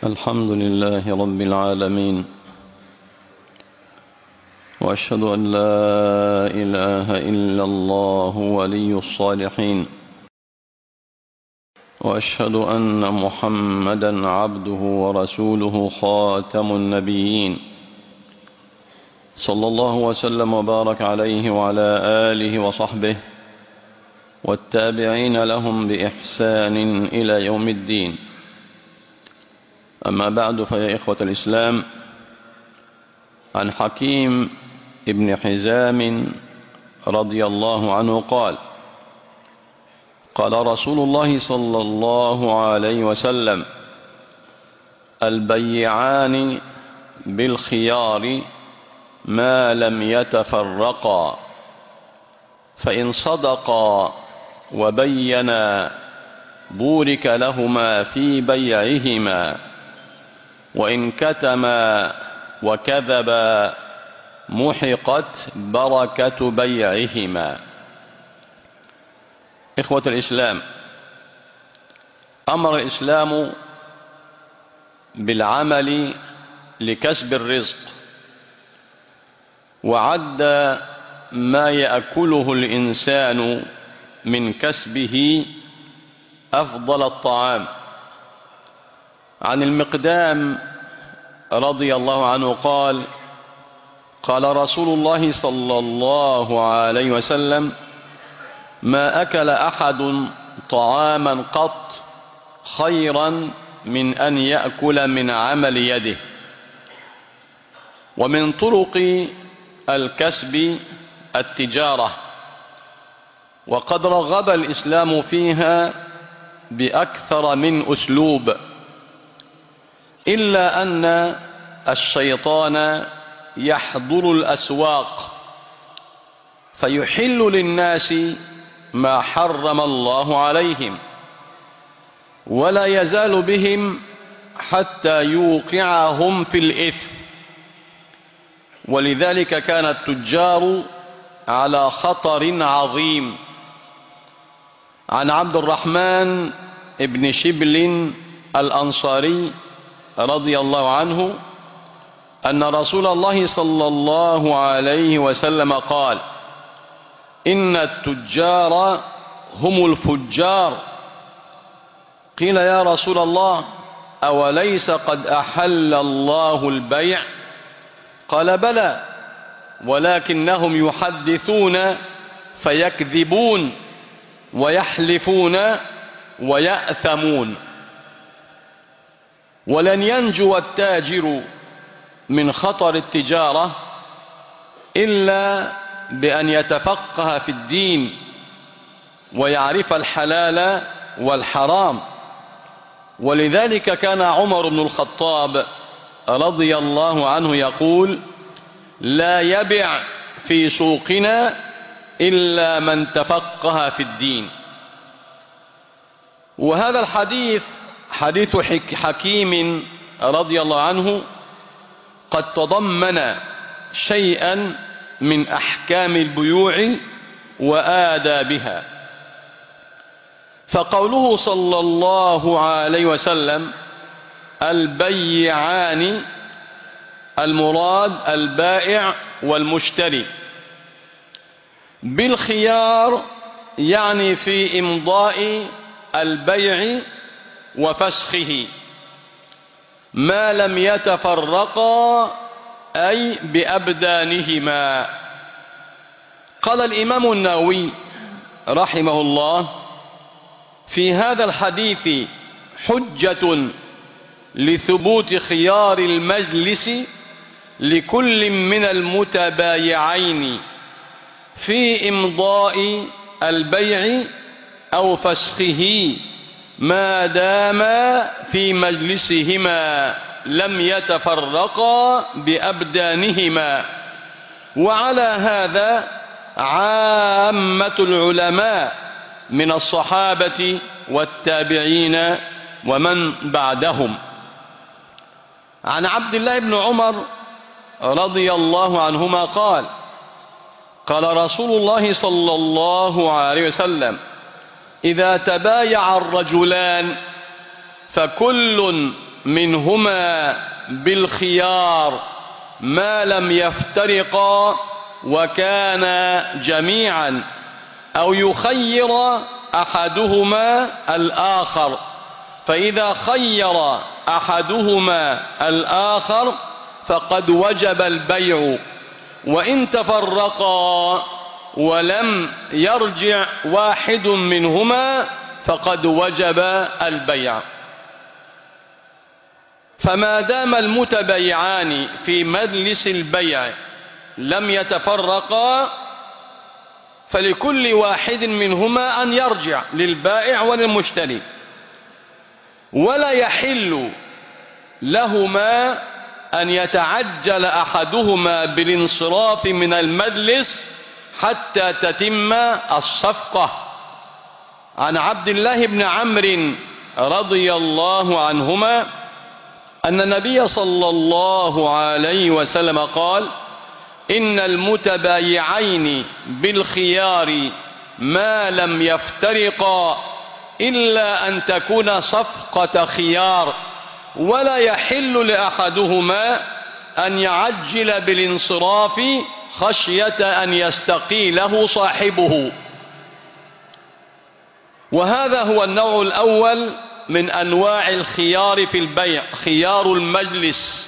الحمد لله رب العالمين، وأشهد أن لا إله إلا الله ولي الصالحين، وأشهد أن محمدا عبده ورسوله خاتم النبيين، صلى الله وسلم وبارك عليه وعلى آله وصحبه والتابعين لهم بإحسان إلى يوم الدين. أما بعد، فيا إخوة الإسلام، عن حكيم ابن حزام رضي الله عنه قال: قال رسول الله صلى الله عليه وسلم: البيعان بالخيار ما لم يتفرقا، فإن صدقا وبينا بورك لهما في بيعهما، وإن كتما وكذبا محقت بركة بيعهما. إخوة الإسلام، أمر الإسلام بالعمل لكسب الرزق، وعد ما يأكله الإنسان من كسبه أفضل الطعام. عن المقدام رضي الله عنه قال: قال رسول الله صلى الله عليه وسلم: ما أكل أحد طعاما قط خيرا من أن يأكل من عمل يده. ومن طرق الكسب التجارة، وقد رغب الإسلام فيها بأكثر من أسلوب، إلا أن الشيطان يحضر الأسواق فيحل للناس ما حرم الله عليهم، ولا يزال بهم حتى يوقعهم في الإثم. ولذلك كان التجار على خطر عظيم. عن عبد الرحمن بن شبل الأنصاري رضي الله عنه أن رسول الله صلى الله عليه وسلم قال: إن التجار هم الفجار. قيل: يا رسول الله، أوليس قد أحل الله البيع؟ قال: بلى، ولكنهم يحدثون فيكذبون ويحلفون ويأثمون. ولن ينجو التاجر من خطر التجارة إلا بأن يتفقه في الدين ويعرف الحلال والحرام. ولذلك كان عمر بن الخطاب رضي الله عنه يقول: لا يبع في سوقنا إلا من تفقه في الدين. وهذا الحديث حديث حكيم رضي الله عنه قد تضمن شيئا من أحكام البيوع وآدابها. فقوله صلى الله عليه وسلم: البيعان، المراد البائع والمشتري. بالخيار يعني في إمضاء البيع وفسخه ما لم يتفرقا، أي بأبدانهما. قال الإمام النووي رحمه الله: في هذا الحديث حجة لثبوت خيار المجلس لكل من المتبايعين في إمضاء البيع أو فسخه ما دام في مجلسهما لم يتفرقا بأبدانهما. وعلى هذا عامة العلماء من الصحابة والتابعين ومن بعدهم. عن عبد الله بن عمر رضي الله عنهما قال: قال رسول الله صلى الله عليه وسلم: إذا تبايع الرجلان فكل منهما بالخيار ما لم يفترقا وكانا جميعا، أو يخير أحدهما الآخر، فإذا خير أحدهما الآخر فقد وجب البيع، وإن تفرقا ولم يرجع واحد منهما فقد وجب البيع. فما دام المتبايعان في مجلس البيع لم يتفرقا فلكل واحد منهما أن يرجع للبائع وللمشتري، ولا يحل لهما أن يتعجل أحدهما بالانصراف من المجلس حتى تتم الصفقة. عن عبد الله بن عمرو رضي الله عنهما أن النبي صلى الله عليه وسلم قال: إن المتبايعين بالخيار ما لم يفترقا إلا أن تكون صفقة خيار، ولا يحل لأحدهما أن يعجل بالانصراف خشية أن يستقيله صاحبه. وهذا هو النوع الأول من أنواع الخيار في البيع، خيار المجلس.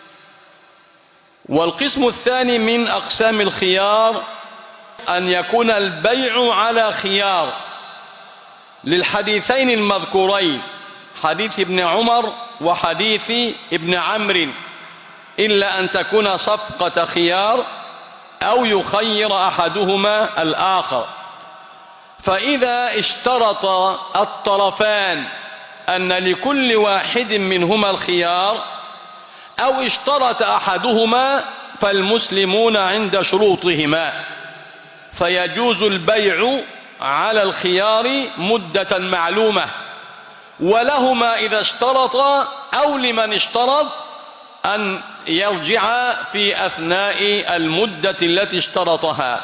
والقسم الثاني من أقسام الخيار أن يكون البيع على خيار، للحديثين المذكورين، حديث ابن عمر وحديث ابن عمرو، إلا أن تكون صفقة خيار أو يخير أحدهما الآخر. فإذا اشترط الطرفان أن لكل واحد منهما الخيار أو اشترط أحدهما فالمسلمون عند شروطهما، فيجوز البيع على الخيار مدة معلومة، ولهما إذا اشترطا أو لمن اشترط أن يرجع في أثناء المدة التي اشترطها.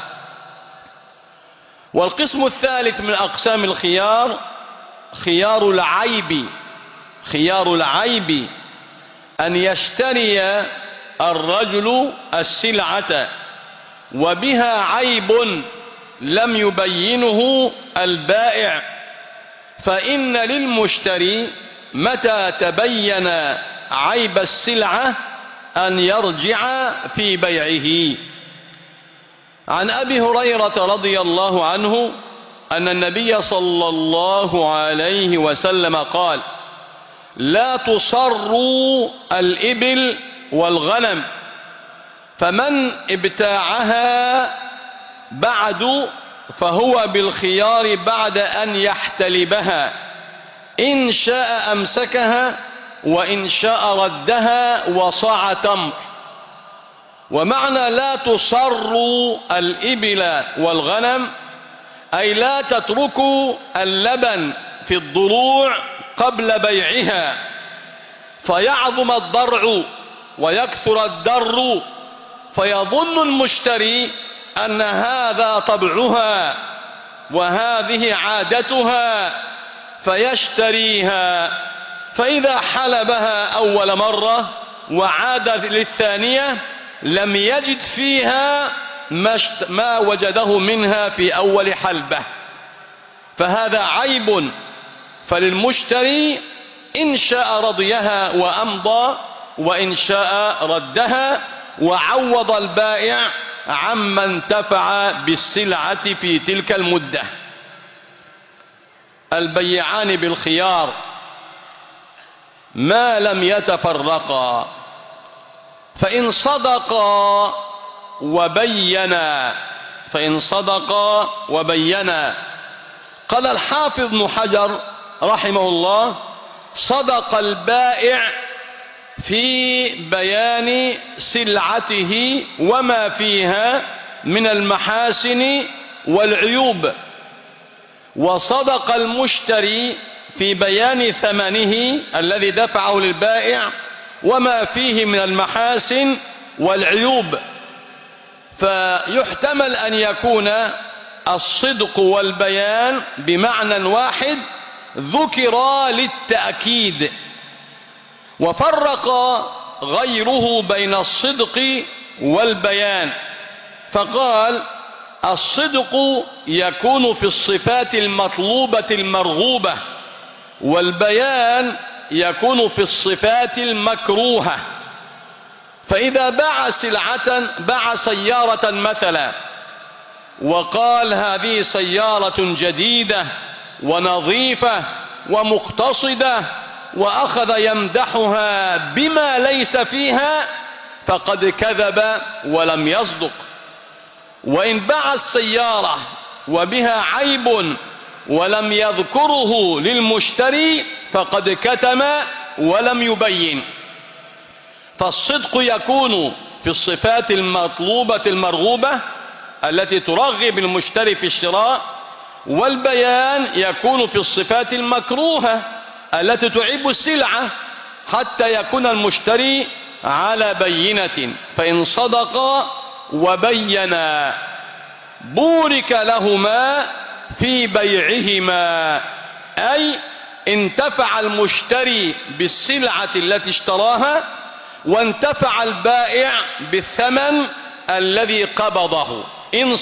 والقسم الثالث من أقسام الخيار خيار العيب. خيار العيب أن يشتري الرجل السلعة وبها عيب لم يبينه البائع، فإن للمشتري متى تبين عيب السلعة أن يرجع في بيعه. عن أبي هريرة رضي الله عنه أن النبي صلى الله عليه وسلم قال: لا تصروا الإبل والغنم، فمن ابتاعها بعد فهو بالخيار بعد أن يحتلبها، إن شاء أمسكها وإن شاء ردها وصاع تمر. ومعنى لا تصروا الإبل والغنم أي لا تتركوا اللبن في الضروع قبل بيعها فيعظم الضرع ويكثر الدر، فيظن المشتري أن هذا طبعها وهذه عادتها فيشتريها، فإذا حلبها أول مرة وعاد للثانية لم يجد فيها ما وجده منها في أول حلبة، فهذا عيب. فللمشتري إن شاء رضيها وأمضى، وإن شاء ردها، وعوض البائع عما انتفع بالسلعة في تلك المدة. البيعان بالخيار ما لم يتفرقا، فإن صدقا وبينا قال الحافظ ابن حجر رحمه الله: صدق البائع في بيان سلعته وما فيها من المحاسن والعيوب، وصدق المشتري في بيان ثمنه الذي دفعه للبائع وما فيه من المحاسن والعيوب. فيحتمل أن يكون الصدق والبيان بمعنى واحد ذكرا للتأكيد، وفرق غيره بين الصدق والبيان فقال: الصدق يكون في الصفات المطلوبة المرغوبة، والبيان يكون في الصفات المكروهة. فإذا باع سيارة مثلا وقال: هذه سيارة جديدة ونظيفة ومقتصدة، وأخذ يمدحها بما ليس فيها، فقد كذب ولم يصدق. وإن باع السيارة وبها عيب ولم يذكره للمشتري، فقد كتم ولم يبين. فالصدق يكون في الصفات المطلوبة المرغوبة التي ترغب المشتري في الشراء، والبيان يكون في الصفات المكروهة التي تعيب السلعة حتى يكون المشتري على بينة. فإن صدقا وبينا بورك لهما في بيعهما، أي انتفع المشتري بالسلعة التي اشتراها، وانتفع البائع بالثمن الذي قبضه. إن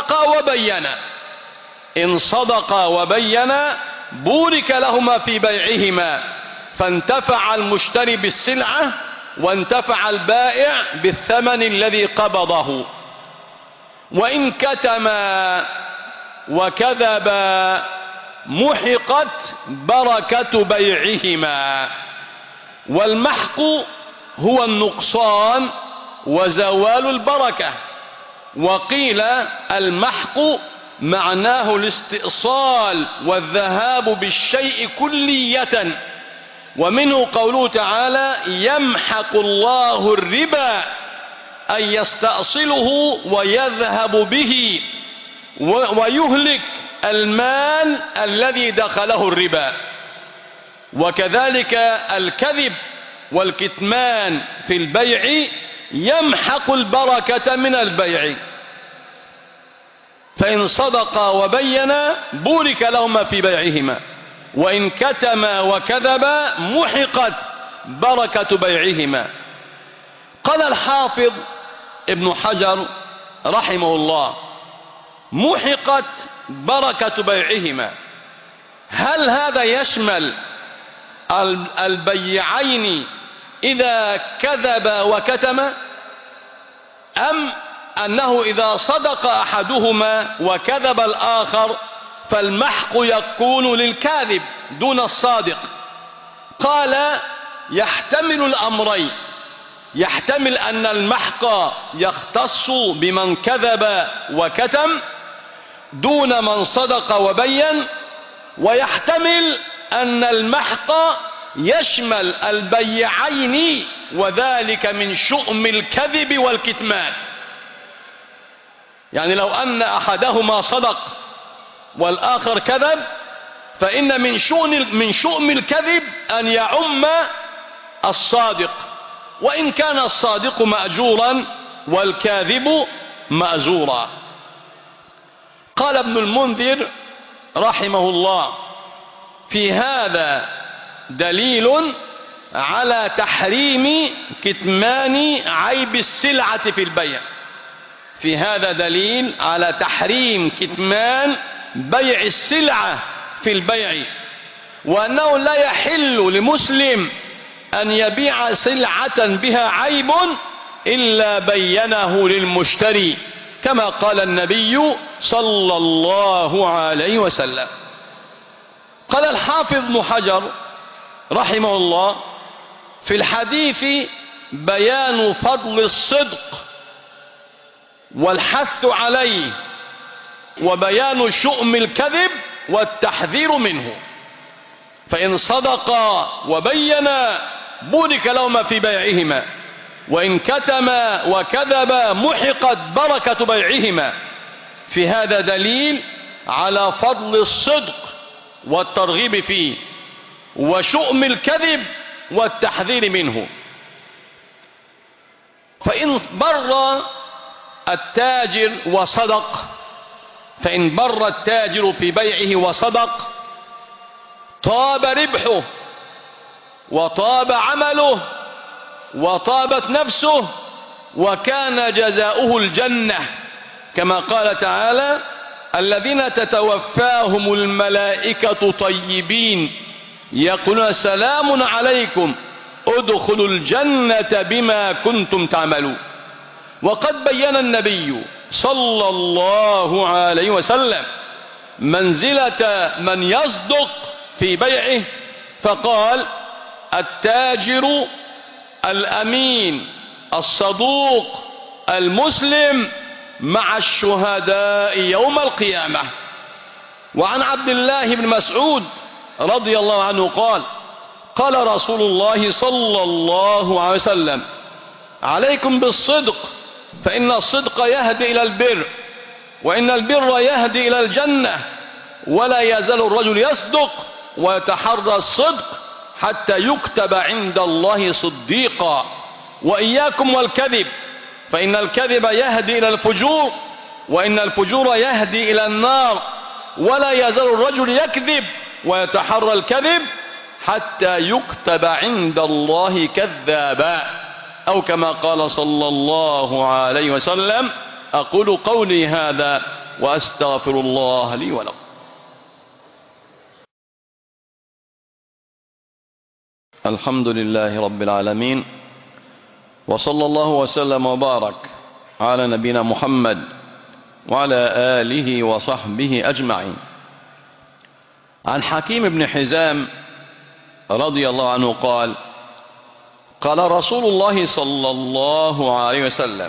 صدقا وبينا بورك لهما في بيعهما، فانتفع المشتري بالسلعة وانتفع البائع بالثمن الذي قبضه. وإن كتما وكذبا محقت بركة بيعهما. والمحق هو النقصان وزوال البركة. وقيل المحق معناه الاستئصال والذهاب بالشيء كلية، ومنه قوله تعالى: يمحق الله الربا، أي يستأصله ويذهب به ويهلك المال الذي دخله الربا. وكذلك الكذب والكتمان في البيع يمحق البركة من البيع. فإن صدقا وبينا بورك لهما في بيعهما، وإن كتما وكذبا محقت بركة بيعهما. قال الحافظ ابن حجر رحمه الله: محقت بركة بيعهما، هل هذا يشمل البيعين إذا كذبا وكتما، أم أنه إذا صدق أحدهما وكذب الآخر فالمحق يكون للكاذب دون الصادق؟ قال: يحتمل الأمرين، يحتمل أن المحق يختص بمن كذب وكتم دون من صدق وبين، ويحتمل أن المحق يشمل البيعين، وذلك من شؤم الكذب والكتمان. يعني لو أن أحدهما صدق والآخر كذب، فإن من شؤم الكذب أن يعم الصادق، وإن كان الصادق مأجورا والكاذب مأزورا. قال ابن المنذر رحمه الله: في هذا دليل على تحريم كتمان عيب السلعة في البيع. في هذا دليل على تحريم كتمان بيع السلعة في البيع، وأنه لا يحل لمسلم أن يبيع سلعة بها عيب إلا بينه للمشتري، كما قال النبي صلى الله عليه وسلم. قال الحافظ ابن حجر رحمه الله: في الحديث بيان فضل الصدق والحث عليه، وبيان شؤم الكذب والتحذير منه. فإن صدقا وبينا بورك لهما في بيعهما، وإن كتما وكذبا محقت بركة بيعهما. في هذا دليل على فضل الصدق والترغيب فيه، وشؤم الكذب والتحذير منه. فإن بر التاجر وصدق، فإن بر التاجر في بيعه وصدق طاب ربحه وطاب عمله وطابت نفسه وكان جزاؤه الجنة، كما قال تعالى: الذين تتوفاهم الملائكة طيبين يقولون سلام عليكم ادخلوا الجنة بما كنتم تعملون. وقد بين النبي صلى الله عليه وسلم منزلة من يصدق في بيعه، فقال: التاجر الأمين الصدوق المسلم مع الشهداء يوم القيامة. وعن عبد الله بن مسعود رضي الله عنه قال: قال رسول الله صلى الله عليه وسلم: عليكم بالصدق فإن الصدق يهدي إلى البر، وإن البر يهدي إلى الجنة، ولا يزال الرجل يصدق ويتحرى الصدق حتى يكتب عند الله صديقا. وإياكم والكذب فإن الكذب يهدي إلى الفجور، وإن الفجور يهدي إلى النار، ولا يزال الرجل يكذب ويتحرى الكذب حتى يكتب عند الله كذابا، أو كما قال صلى الله عليه وسلم. أقول قولي هذا وأستغفر الله لي ولكم. الحمد لله رب العالمين، وصلى الله وسلم وبارك على نبينا محمد وعلى آله وصحبه أجمعين. عن حكيم بن حزام رضي الله عنه قال: قال رسول الله صلى الله عليه وسلم: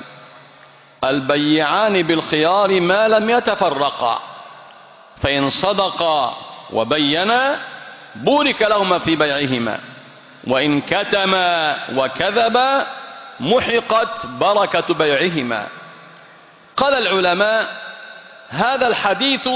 البيعان بالخيار ما لم يتفرقا، فإن صدقا وبينا بورك لهما في بيعهما، وإن كتما وكذبا محقت بركة بيعهما. قال العلماء: هذا الحديث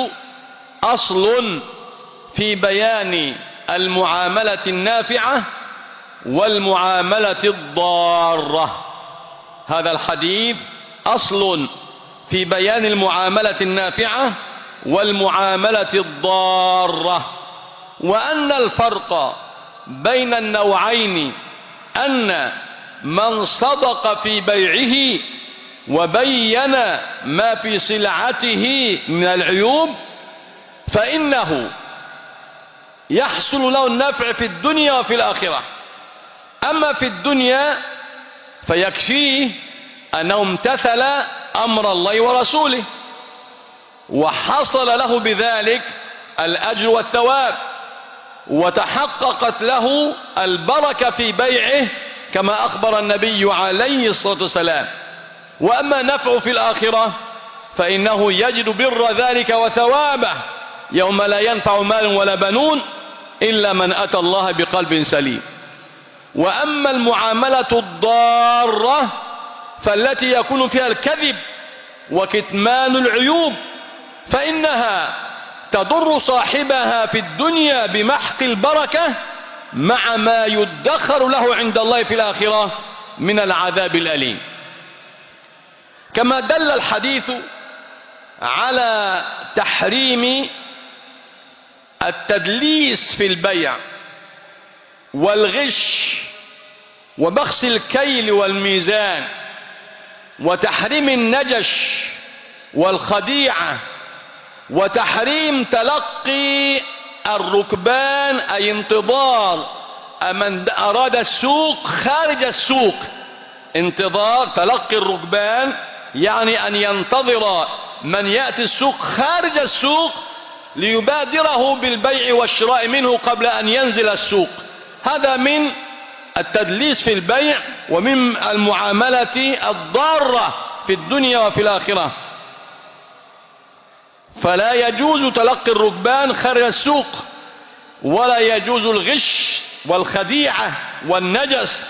أصل في بيان المعاملة النافعة والمعاملة الضارة. هذا الحديث أصل في بيان المعاملة النافعة والمعاملة الضارة، وأن الفرق بين النوعين أن من صدق في بيعه وبين ما في سلعته من العيوب فإنه يحصل له النفع في الدنيا وفي الآخرة. أما في الدنيا فيكفيه أنه امتثل أمر الله ورسوله وحصل له بذلك الأجر والثواب، وتحققت له البركة في بيعه كما أخبر النبي عليه الصلاة والسلام. وأما نفعه في الآخرة فإنه يجد بر ذلك وثوابه يوم لا ينفع مال ولا بنون إلا من أتى الله بقلب سليم. وأما المعاملة الضارة فالتي يكون فيها الكذب وكتمان العيوب فإنها تضر صاحبها في الدنيا بمحق البركة مع ما يدخر له عند الله في الآخرة من العذاب الأليم. كما دل الحديث على تحريم التدليس في البيع والغش وبخس الكيل والميزان وتحريم النجش والخديعة وتحريم تلقي الركبان أي انتظار من أراد السوق خارج السوق. انتظار تلقي الركبان يعني أن ينتظر من يأتي السوق خارج السوق ليبادره بالبيع والشراء منه قبل أن ينزل السوق. هذا من التدليس في البيع ومن المعاملة الضارة في الدنيا وفي الآخرة. فلا يجوز تلقي الركبان خارج السوق، ولا يجوز الغش والخديعة والنجس.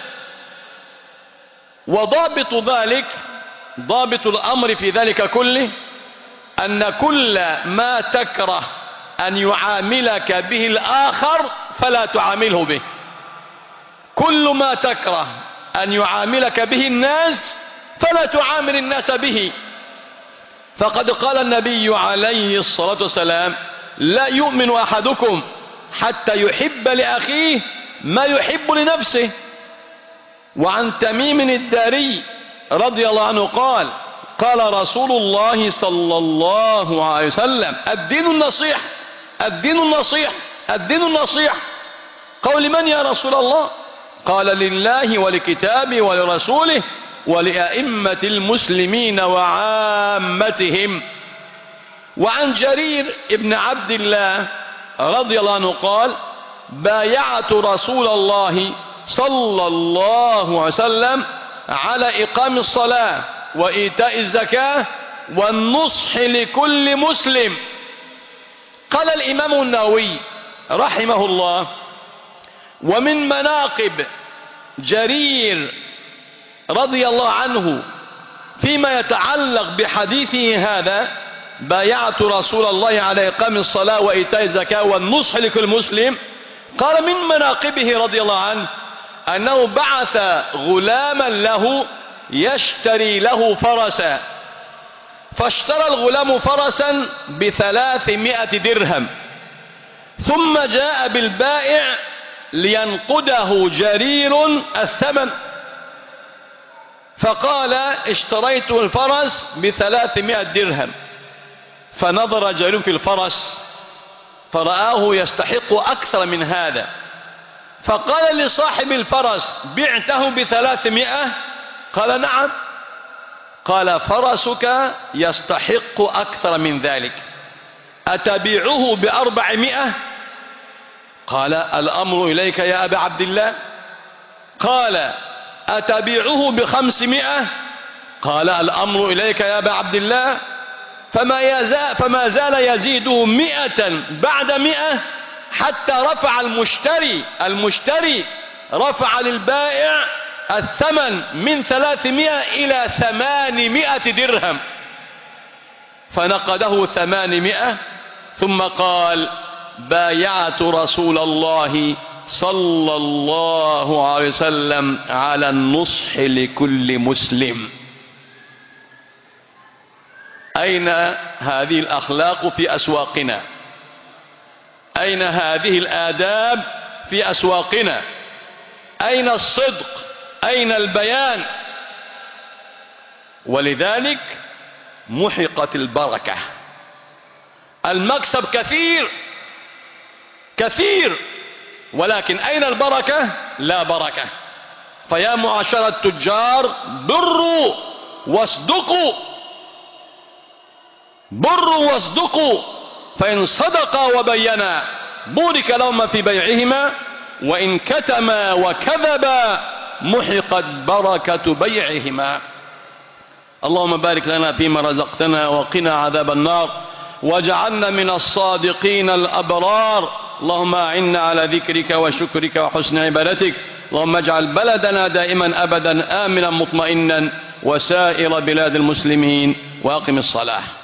وضابط ذلك، ضابط الأمر في ذلك كله، أن كل ما تكره أن يعاملك به الآخر فلا تعامله به. كل ما تكره أن يعاملك به الناس فلا تعامل الناس به. فقد قال النبي عليه الصلاة والسلام: لا يؤمن أحدكم حتى يحب لأخيه ما يحب لنفسه. وعن تميم الداري رضي الله عنه قال قال رسول الله صلى الله عليه وسلم الدين النصيحة الدين النصيحة الدين النصيحة. قول من يا رسول الله؟ قال لله ولكتابه ولرسوله ولأئمة المسلمين وعامتهم. وعن جرير ابن عبد الله رضي الله عنه قال بايعت رسول الله صلى الله عليه وسلم على إقام الصلاة وإيتاء الزكاة والنصح لكل مسلم. قال الإمام النووي رحمه الله ومن مناقب جرير رضي الله عنه فيما يتعلق بحديثه هذا بايعت رسول الله على إقام الصلاة وإيتاء الزكاة والنصح لكل مسلم. قال من مناقبه رضي الله عنه أنه بعث غلاما له يشتري له فرسا، فاشترى الغلام فرسا ب300 درهم، ثم جاء بالبائع لينقده جرير الثمن، فقال اشتريت الفرس ب300 درهم. فنظر جرير في الفرس فرآه يستحق أكثر من هذا، فقال لصاحب الفرس بعته ب300؟ قال نعم. قال فرسك يستحق أكثر من ذلك، أتبيعه ب400؟ قال الأمر إليك يا أبا عبد الله. قال أتبيعه ب500؟ قال الأمر إليك يا أبا عبد الله. فما زال يزيده 100 بعد 100 حتى رفع المشتري رفع للبائع الثمن من 300 إلى 800 درهم، فنقده 800 ثم قال بايعت رسول الله صلى الله عليه وسلم على النصح لكل مسلم. أين هذه الأخلاق في أسواقنا؟ أين هذه الآداب في أسواقنا؟ أين الصدق؟ أين البيان؟ ولذلك محقت البركة. المكسب كثير ولكن أين البركة؟ لا بركة. فيا معاشرة التجار بروا واصدقوا، فإن صدقا وبينا بورك لهما في بيعهما، وإن كتما وكذبا محقت بركة بيعهما. اللهم بارك لنا فيما رزقتنا وقنا عذاب النار واجعلنا من الصادقين الأبرار. اللهم أعنا على ذكرك وشكرك وحسن عبادتك. اللهم اجعل بلدنا دائما أبدا آمنا مطمئنا وسائر بلاد المسلمين، وأقم الصلاة.